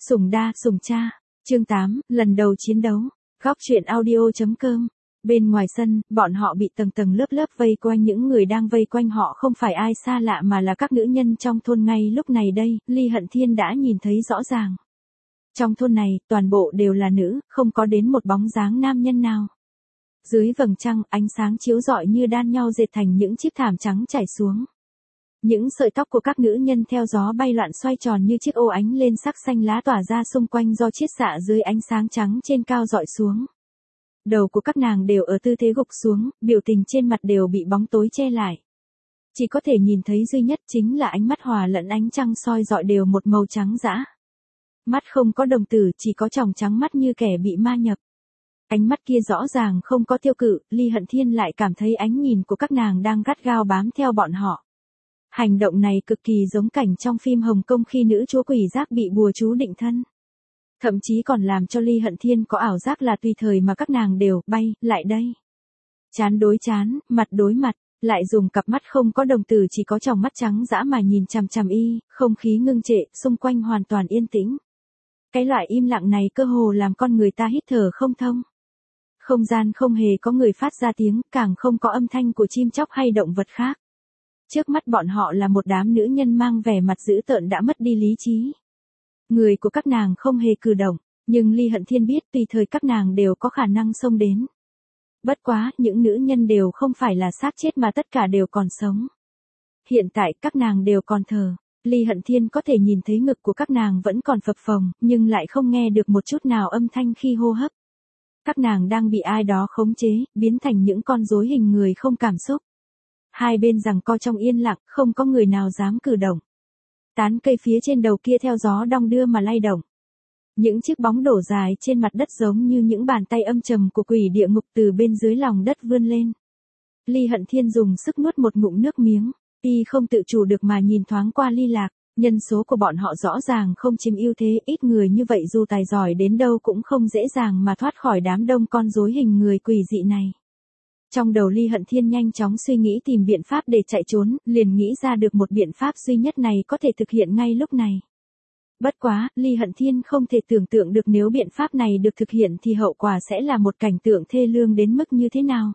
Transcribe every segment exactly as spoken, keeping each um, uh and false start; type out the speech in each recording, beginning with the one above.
Sủng đa, sủng cha. Chương tám, lần đầu chiến đấu. Góc truyện audio.com. Bên ngoài sân, bọn họ bị tầng tầng lớp lớp vây quanh, những người đang vây quanh họ không phải ai xa lạ mà là các nữ nhân trong thôn. Ngay lúc này đây, Ly Hận Thiên đã nhìn thấy rõ ràng. Trong thôn này, toàn bộ đều là nữ, không có đến một bóng dáng nam nhân nào. Dưới vầng trăng, ánh sáng chiếu rọi như đan nhau dệt thành những chiếc thảm trắng trải xuống. Những sợi tóc của các nữ nhân theo gió bay loạn xoay tròn như chiếc ô ánh lên, sắc xanh lá tỏa ra xung quanh do chiết xạ dưới ánh sáng trắng trên cao dọi xuống. Đầu của các nàng đều ở tư thế gục xuống, biểu tình trên mặt đều bị bóng tối che lại. Chỉ có thể nhìn thấy duy nhất chính là ánh mắt hòa lẫn ánh trăng soi dọi đều một màu trắng dã. Mắt không có đồng tử, chỉ có tròng trắng mắt như kẻ bị ma nhập. Ánh mắt kia rõ ràng không có tiêu cự, Ly Hận Thiên lại cảm thấy ánh nhìn của các nàng đang gắt gao bám theo bọn họ. Hành động này cực kỳ giống cảnh trong phim Hồng Kông khi nữ chúa quỷ giác bị bùa chú định thân. Thậm chí còn làm cho Ly Hận Thiên có ảo giác là tùy thời mà các nàng đều bay lại đây. Chán đối chán, mặt đối mặt, lại dùng cặp mắt không có đồng tử, chỉ có tròng mắt trắng dã mà nhìn chằm chằm y, không khí ngưng trệ, xung quanh hoàn toàn yên tĩnh. Cái loại im lặng này cơ hồ làm con người ta hít thở không thông. Không gian không hề có người phát ra tiếng, càng không có âm thanh của chim chóc hay động vật khác. Trước mắt bọn họ là một đám nữ nhân mang vẻ mặt dữ tợn đã mất đi lý trí. Người của các nàng không hề cử động, nhưng Ly Hận Thiên biết tùy thời các nàng đều có khả năng xông đến. Bất quá, những nữ nhân đều không phải là xác chết mà tất cả đều còn sống. Hiện tại các nàng đều còn thở. Ly Hận Thiên có thể nhìn thấy ngực của các nàng vẫn còn phập phồng, nhưng lại không nghe được một chút nào âm thanh khi hô hấp. Các nàng đang bị ai đó khống chế, biến thành những con rối hình người không cảm xúc. Hai bên giằng co trong yên lặng, không có người nào dám cử động. Tán cây phía trên đầu kia theo gió đong đưa mà lay động. Những chiếc bóng đổ dài trên mặt đất giống như những bàn tay âm trầm của quỷ địa ngục từ bên dưới lòng đất vươn lên. Ly Hận Thiên dùng sức nuốt một ngụm nước miếng, y không tự chủ được mà nhìn thoáng qua Ly Lạc, nhân số của bọn họ rõ ràng không chiếm ưu thế, ít người như vậy dù tài giỏi đến đâu cũng không dễ dàng mà thoát khỏi đám đông con rối hình người quỷ dị này. Trong đầu Ly Hận Thiên nhanh chóng suy nghĩ tìm biện pháp để chạy trốn, liền nghĩ ra được một biện pháp duy nhất này có thể thực hiện ngay lúc này. Bất quá, Ly Hận Thiên không thể tưởng tượng được nếu biện pháp này được thực hiện thì hậu quả sẽ là một cảnh tượng thê lương đến mức như thế nào.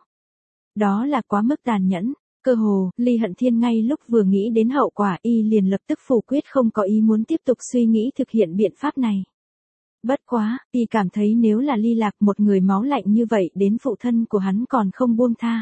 Đó là quá mức tàn nhẫn, cơ hồ, Ly Hận Thiên ngay lúc vừa nghĩ đến hậu quả y liền lập tức phủ quyết không có ý muốn tiếp tục suy nghĩ thực hiện biện pháp này. Bất quá, y cảm thấy nếu là Ly Lạc, một người máu lạnh như vậy, đến phụ thân của hắn còn không buông tha.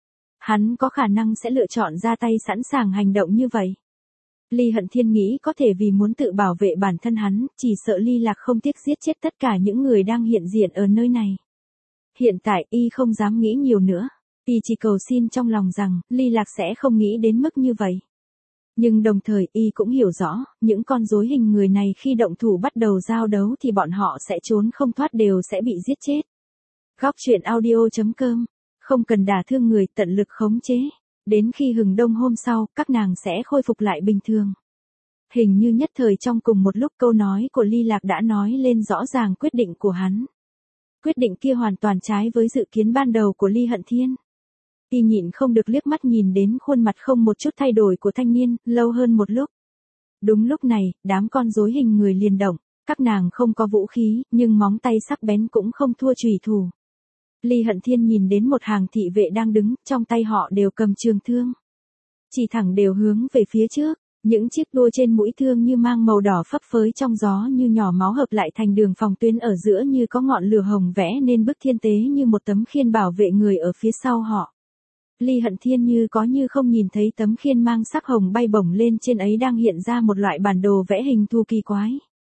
Hắn có khả năng sẽ lựa chọn ra tay sẵn sàng hành động như vậy. Ly Hận Thiên nghĩ có thể vì muốn tự bảo vệ bản thân hắn, chỉ sợ Ly Lạc không tiếc giết chết tất cả những người đang hiện diện ở nơi này. Hiện tại y không dám nghĩ nhiều nữa, y chỉ cầu xin trong lòng rằng Ly Lạc sẽ không nghĩ đến mức như vậy. Nhưng đồng thời y cũng hiểu rõ, những con rối hình người này khi động thủ bắt đầu giao đấu thì bọn họ sẽ trốn không thoát, đều sẽ bị giết chết. Góc truyện audio.com. Không cần đả thương người, tận lực khống chế. Đến khi hừng đông hôm sau, các nàng sẽ khôi phục lại bình thường. Hình như nhất thời trong cùng một lúc câu nói của Ly Lạc đã nói lên rõ ràng quyết định của hắn. Quyết định kia hoàn toàn trái với dự kiến ban đầu của Ly Hận Thiên. Y nhịn không được liếc mắt nhìn đến khuôn mặt không một chút thay đổi của thanh niên, lâu hơn một lúc. Đúng lúc này, đám con rối hình người liền động, các nàng không có vũ khí, nhưng móng tay sắc bén cũng không thua chủy thủ. Ly Hận Thiên nhìn đến một hàng thị vệ đang đứng, trong tay họ đều cầm trường thương. Chỉ thẳng đều hướng về phía trước, những chiếc đuôi trên mũi thương như mang màu đỏ phấp phới trong gió như nhỏ máu hợp lại thành đường phòng tuyến ở giữa như có ngọn lửa hồng vẽ nên bức thiên tế như một tấm khiên bảo vệ người ở phía sau họ. Ly Hận Thiên như có như không nhìn thấy tấm khiên mang sắc hồng bay bổng lên trên ấy đang hiện ra một loại bản đồ vẽ hình thù kỳ quái.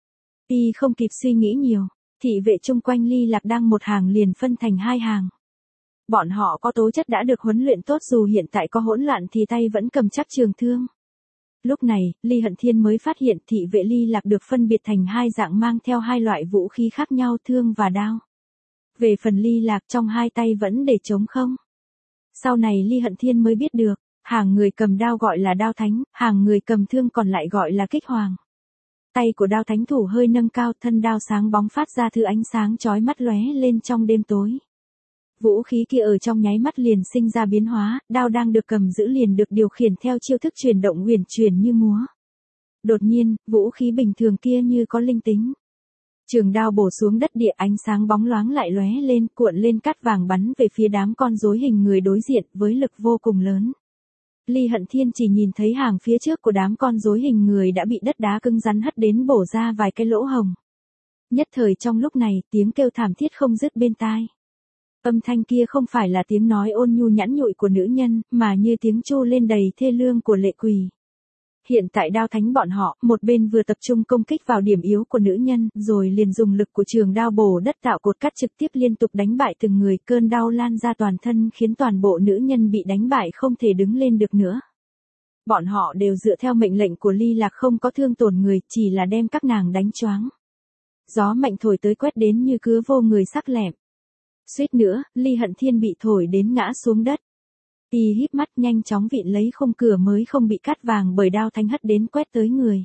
Y không kịp suy nghĩ nhiều, thị vệ chung quanh Ly Lạc đang một hàng liền phân thành hai hàng. Bọn họ có tố chất đã được huấn luyện tốt, dù hiện tại có hỗn loạn thì tay vẫn cầm chắc trường thương. Lúc này, Ly Hận Thiên mới phát hiện thị vệ Ly Lạc được phân biệt thành hai dạng mang theo hai loại vũ khí khác nhau, thương và đao. Về phần Ly Lạc, trong hai tay vẫn để trống không. Sau này Ly Hận Thiên mới biết được, hàng người cầm đao gọi là đao thánh, hàng người cầm thương còn lại gọi là kích hoàng. Tay của đao thánh thủ hơi nâng cao, thân đao sáng bóng phát ra thứ ánh sáng chói mắt lóe lên trong đêm tối. Vũ khí kia ở trong nháy mắt liền sinh ra biến hóa, đao đang được cầm giữ liền được điều khiển theo chiêu thức chuyển động uyển chuyển như múa. Đột nhiên, vũ khí bình thường kia như có linh tính. Trường đao bổ xuống đất địa, ánh sáng bóng loáng lại lóe lên, cuộn lên cát vàng bắn về phía đám con rối hình người đối diện với lực vô cùng lớn. Ly Hận Thiên chỉ nhìn thấy hàng phía trước của đám con rối hình người đã bị đất đá cứng rắn hất đến bổ ra vài cái lỗ hồng. Nhất thời trong lúc này, tiếng kêu thảm thiết không dứt bên tai. Âm thanh kia không phải là tiếng nói ôn nhu nhẵn nhụi của nữ nhân, mà như tiếng tru lên đầy thê lương của lệ quỷ. Hiện tại Đao Thánh bọn họ, một bên vừa tập trung công kích vào điểm yếu của nữ nhân, rồi liền dùng lực của trường đao bổ đất tạo cột cắt trực tiếp liên tục đánh bại từng người, cơn đau lan ra toàn thân khiến toàn bộ nữ nhân bị đánh bại không thể đứng lên được nữa. Bọn họ đều dựa theo mệnh lệnh của Ly Lạc, không có thương tổn người, chỉ là đem các nàng đánh choáng. Gió mạnh thổi tới quét đến như cứa vô người sắc lẹm. Suýt nữa, Ly Hận Thiên bị thổi đến ngã xuống đất. Y híp mắt nhanh chóng vịn lấy khung cửa mới không bị cát vàng bởi Đao Thánh hất đến quét tới người.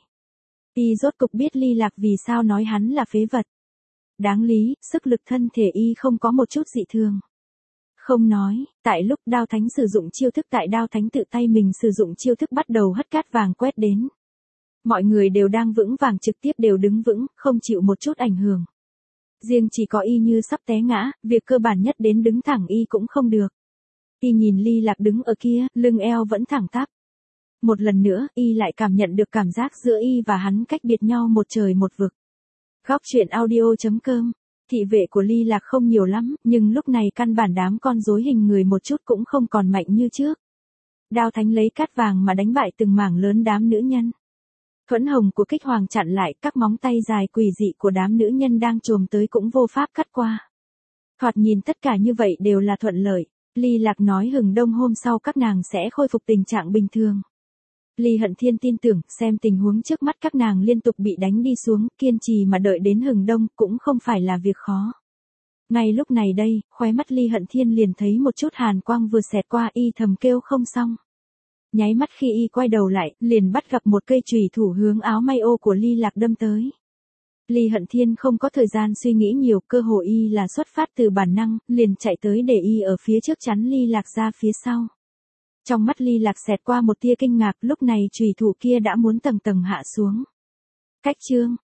Y rốt cục biết Ly Lạc vì sao nói hắn là phế vật. Đáng lý, sức lực thân thể Y không có một chút dị thường. Không nói, tại lúc Đao Thánh sử dụng chiêu thức tại Đao Thánh tự tay mình sử dụng chiêu thức bắt đầu hất cát vàng quét đến. Mọi người đều đang vững vàng trực tiếp đều đứng vững, không chịu một chút ảnh hưởng. Riêng chỉ có Y như sắp té ngã, việc cơ bản nhất đến đứng thẳng Y cũng không được. Y nhìn Ly Lạc đứng ở kia, lưng eo vẫn thẳng tắp. Một lần nữa, Y lại cảm nhận được cảm giác giữa Y và hắn cách biệt nhau một trời một vực. Góc truyện audio chấm com. Thị vệ của Ly Lạc không nhiều lắm, nhưng lúc này căn bản đám con rối hình người một chút cũng không còn mạnh như trước. Đao Thánh lấy cát vàng mà đánh bại từng mảng lớn đám nữ nhân. Thuẫn hồng của Kích Hoàng chặn lại, các móng tay dài quỷ dị của đám nữ nhân đang chồm tới cũng vô pháp cắt qua. Thoạt nhìn tất cả như vậy đều là thuận lợi. Ly Lạc nói hừng đông hôm sau các nàng sẽ khôi phục tình trạng bình thường. Ly Hận Thiên tin tưởng, xem tình huống trước mắt các nàng liên tục bị đánh đi xuống, kiên trì mà đợi đến hừng đông cũng không phải là việc khó. Ngay lúc này đây, khóe mắt Ly Hận Thiên liền thấy một chút hàn quang vừa xẹt qua, Y thầm kêu không xong. Nháy mắt khi Y quay đầu lại, liền bắt gặp một cây chùy thủ hướng áo may ô của Ly Lạc đâm tới. Ly Hận Thiên không có thời gian suy nghĩ nhiều, cơ hồ Y là xuất phát từ bản năng, liền chạy tới để Y ở phía trước chắn Ly Lạc ra phía sau. Trong mắt Ly Lạc xẹt qua một tia kinh ngạc, lúc này chùy thủ kia đã muốn tầng tầng hạ xuống. Cách chương